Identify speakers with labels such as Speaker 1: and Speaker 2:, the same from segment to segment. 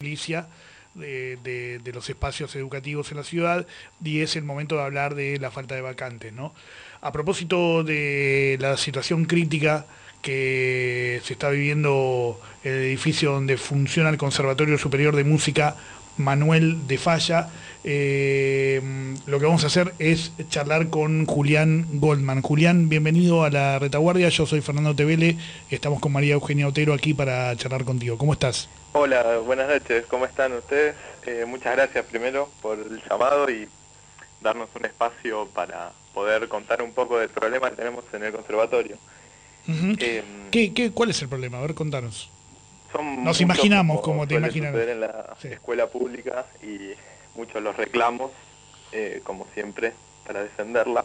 Speaker 1: colicia de los espacios educativos en la ciudad, y es el momento de hablar de la falta de vacantes, ¿no? A propósito de la situación crítica que se está viviendo en el edificio donde funciona el Conservatorio Superior de Música Manuel de Falla, lo que vamos a hacer es charlar con Julián Goldman. Julián, bienvenido a La Retaguardia. Yo soy Fernando Tevele, estamos con María Eugenia Otero aquí para charlar contigo. ¿Cómo estás?
Speaker 2: Hola, buenas noches, ¿cómo están ustedes? Muchas gracias primero por el llamado y darnos un espacio para poder contar un poco del problema que tenemos en el conservatorio.
Speaker 1: ¿Cuál es el problema? A ver, contanos.
Speaker 2: Nos
Speaker 1: imaginamos como te imaginas
Speaker 2: en la escuela pública y muchos los reclamos, como siempre, para defenderla.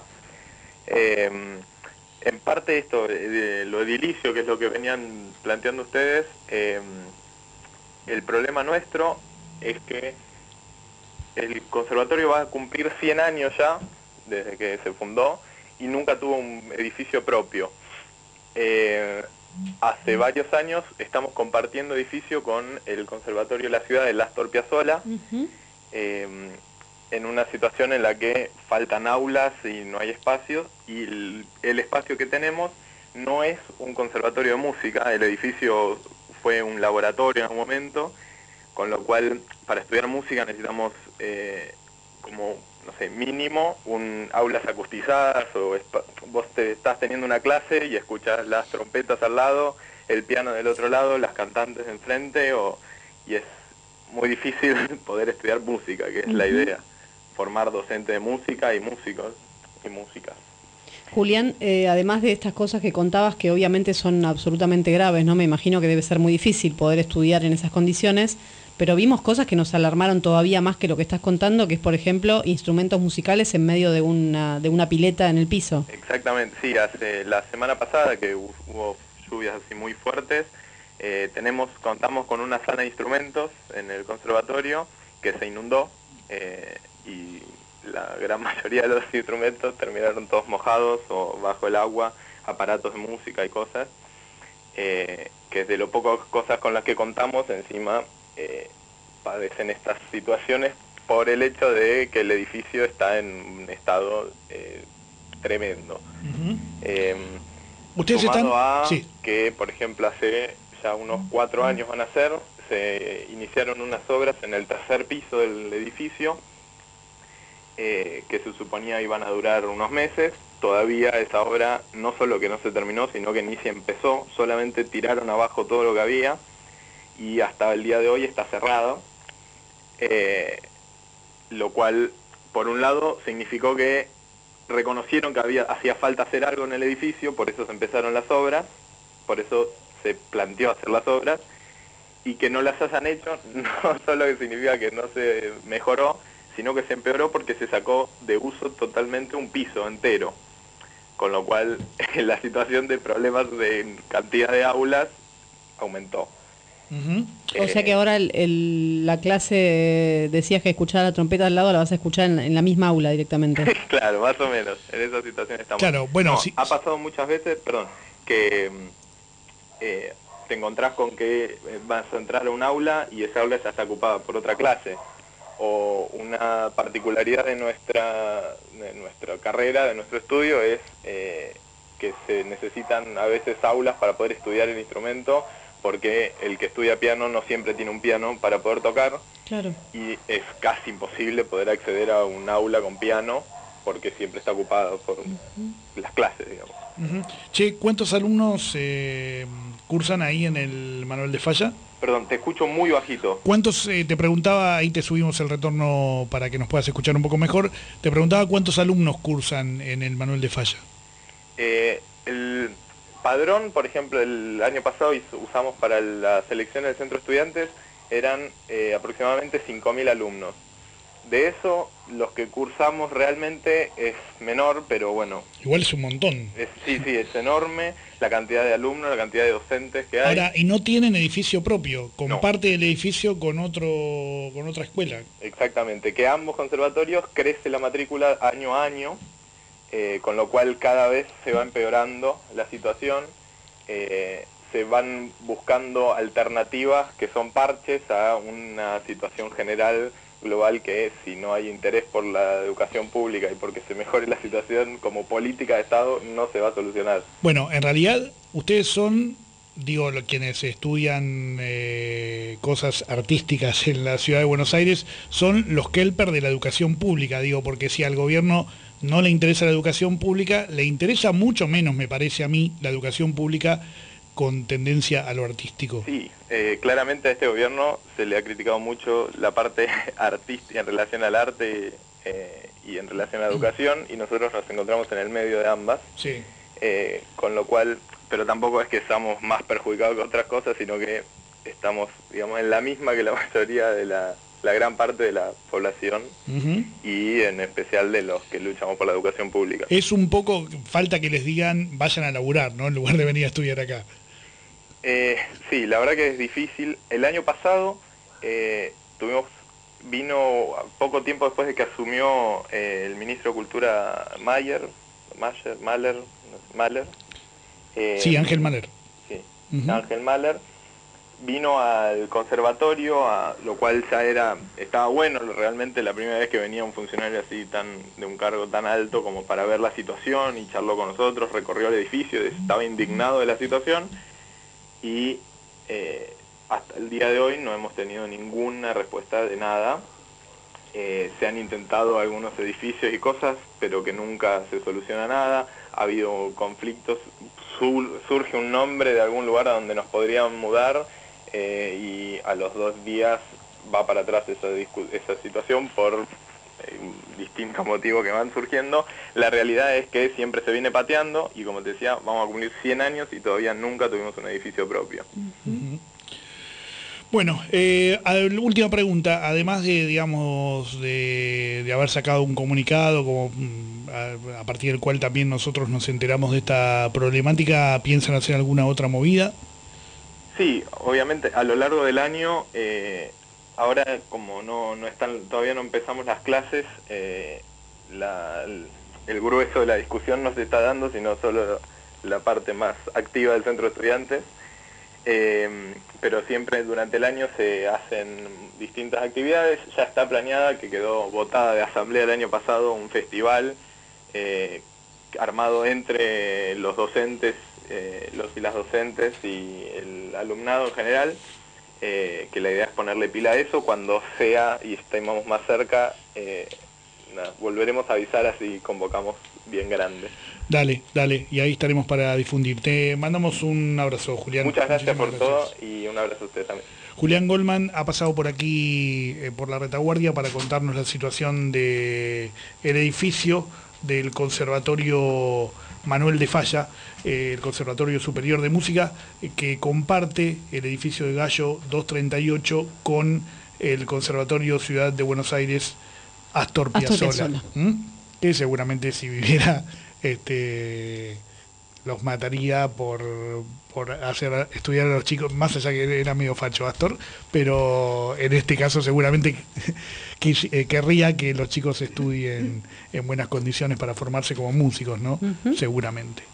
Speaker 2: En parte esto, de lo edilicio, que es lo que venían planteando ustedes, el problema nuestro es que el conservatorio va a cumplir 100 años ya, desde que se fundó, y nunca tuvo un edificio propio. Hace varios años estamos compartiendo edificio con el Conservatorio de la Ciudad de Astor Piazzolla, en una situación en la que faltan aulas y no hay espacios, y el espacio que tenemos no es un conservatorio de música. El edificio fue un laboratorio en un momento, con lo cual para estudiar música necesitamos como, no sé, mínimo aulas acustizadas, o vos te estás teniendo una clase y escuchás las trompetas al lado, el piano del otro lado, las cantantes enfrente, y es muy difícil poder estudiar música, que es la idea, formar docente de música y músicos y músicas.
Speaker 3: Julián, además de estas cosas que contabas, que obviamente son absolutamente graves, ¿no? Me imagino que debe ser muy difícil poder estudiar en esas condiciones, pero vimos cosas que nos alarmaron todavía más que lo que estás contando, que es, por ejemplo, instrumentos musicales en medio de una pileta en el piso.
Speaker 2: Exactamente, sí, la semana pasada que hubo lluvias así muy fuertes, contamos con una sala de instrumentos en el conservatorio que se inundó, y la gran mayoría de los instrumentos terminaron todos mojados o bajo el agua, aparatos de música y cosas, que es de lo pocas cosas con las que contamos. Encima padecen estas situaciones por el hecho de que el edificio está en un estado tremendo.
Speaker 1: ¿Ustedes están?
Speaker 2: Sí. Que, por ejemplo, hace ya unos 4 años van a ser, se iniciaron unas obras en el tercer piso del edificio, que se suponía iban a durar unos meses. Todavía esa obra no solo que no se terminó, sino que ni se empezó, solamente tiraron abajo todo lo que había, y hasta el día de hoy está cerrado, lo cual, por un lado, significó que reconocieron que hacía falta hacer algo en el edificio, por eso se empezaron las obras, por eso se planteó hacer las obras, y que no las hayan hecho no solo que significa que no se mejoró, sino que se empeoró porque se sacó de uso totalmente un piso entero, con lo cual la situación de problemas de cantidad de aulas aumentó.
Speaker 3: O sea que ahora la clase, decías que escuchar la trompeta al lado, la vas a escuchar en la misma aula directamente.
Speaker 2: Claro, más o menos, en esa situación estamos.
Speaker 1: Claro, bueno,
Speaker 2: sí. Ha pasado muchas veces, que te encontrás con que vas a entrar a un aula y esa aula ya está ocupada por otra clase. O una particularidad de nuestra carrera, de nuestro estudio, es que se necesitan a veces aulas para poder estudiar el instrumento, porque el que estudia piano no siempre tiene un piano para poder tocar. Claro. Y es casi imposible poder acceder a un aula con piano, porque siempre está ocupado por las clases, digamos.
Speaker 1: Che, ¿cuántos alumnos cursan ahí en el Manuel de Falla?
Speaker 2: Perdón, te escucho muy bajito.
Speaker 1: ¿Cuántos, te preguntaba, ahí te subimos el retorno para que nos puedas escuchar un poco mejor, te preguntaba cuántos alumnos cursan en el Manuel de Falla?
Speaker 2: El padrón, por ejemplo, el año pasado usamos para la selección del centro de estudiantes, eran aproximadamente 5.000 alumnos. De eso, los que cursamos realmente es menor, pero bueno.
Speaker 1: Igual es un montón.
Speaker 2: Sí, es enorme la cantidad de alumnos, la cantidad de docentes que hay.
Speaker 1: Ahora, y no tienen edificio propio, comparte el edificio con otra escuela.
Speaker 2: Exactamente, que ambos conservatorios crece la matrícula año a año, con lo cual cada vez se va empeorando la situación. se van buscando alternativas que son parches a una situación general global que es, si no hay interés por la educación pública y porque se mejore la situación como política de Estado, no se va a solucionar.
Speaker 1: Bueno, en realidad ustedes son, digo, quienes estudian cosas artísticas en la ciudad de Buenos Aires, son los Kelper de la educación pública, digo, porque si al gobierno no le interesa la educación pública, le interesa mucho menos, me parece a mí, la educación pública con tendencia a lo artístico.
Speaker 2: Sí, claramente a este gobierno se le ha criticado mucho la parte artística en relación al arte y en relación a la educación, y nosotros nos encontramos en el medio de ambas,
Speaker 1: Sí.
Speaker 2: Con lo cual, pero tampoco es que estamos más perjudicados que otras cosas, sino que estamos, digamos, en la misma que la mayoría de la gran parte de la población, y en especial de los que luchamos por la educación pública.
Speaker 1: Es un poco falta que les digan vayan a laburar, ¿no? En lugar de venir a estudiar acá.
Speaker 2: Sí, la verdad que es difícil. El año pasado vino poco tiempo después de que asumió el ministro de Cultura Mahler.
Speaker 1: Sí, Ángel Mahler.
Speaker 2: Sí, Ángel Mahler. Vino al conservatorio, lo cual ya estaba bueno, realmente la primera vez que venía un funcionario así de un cargo tan alto como para ver la situación, y charló con nosotros, recorrió el edificio, estaba indignado de la situación, y hasta el día de hoy no hemos tenido ninguna respuesta de nada. Se han intentado algunos edificios y cosas, pero que nunca se soluciona nada. Ha habido conflictos, surge un nombre de algún lugar a donde nos podrían mudar, y a los 2 días va para atrás esa situación por distintos motivos que van surgiendo. La realidad es que siempre se viene pateando, y como te decía, vamos a cumplir 100 años y todavía nunca tuvimos un edificio propio.
Speaker 1: Bueno, última pregunta, además de, digamos, de haber sacado un comunicado como a partir del cual también nosotros nos enteramos de esta problemática, ¿piensan hacer alguna otra movida? Sí,
Speaker 2: obviamente a lo largo del año, ahora como todavía no empezamos las clases, el grueso de la discusión no se está dando, sino solo la parte más activa del centro de estudiantes. Pero siempre durante el año se hacen distintas actividades. Ya está planeada, que quedó votada de asamblea el año pasado, un festival armado entre los docentes, los y las docentes y el alumnado en general, que la idea es ponerle pila a eso. Cuando sea y estemos más cerca, volveremos a avisar, así convocamos bien grande.
Speaker 1: Dale, y ahí estaremos para difundir. Te mandamos un abrazo, Julián.
Speaker 2: Muchas gracias por todo, y un abrazo a usted también.
Speaker 1: Julián Goldman ha pasado por aquí, por la retaguardia, para contarnos la situación del edificio del Conservatorio Manuel de Falla, el Conservatorio Superior de Música, que comparte el edificio de Gallo 238 con el Conservatorio Ciudad de Buenos Aires Astor Piazzolla. Que seguramente si viviera los mataría por hacer estudiar a los chicos, más allá que era medio facho Astor, pero en este caso seguramente querría que los chicos estudien en buenas condiciones para formarse como músicos, ¿no? Seguramente.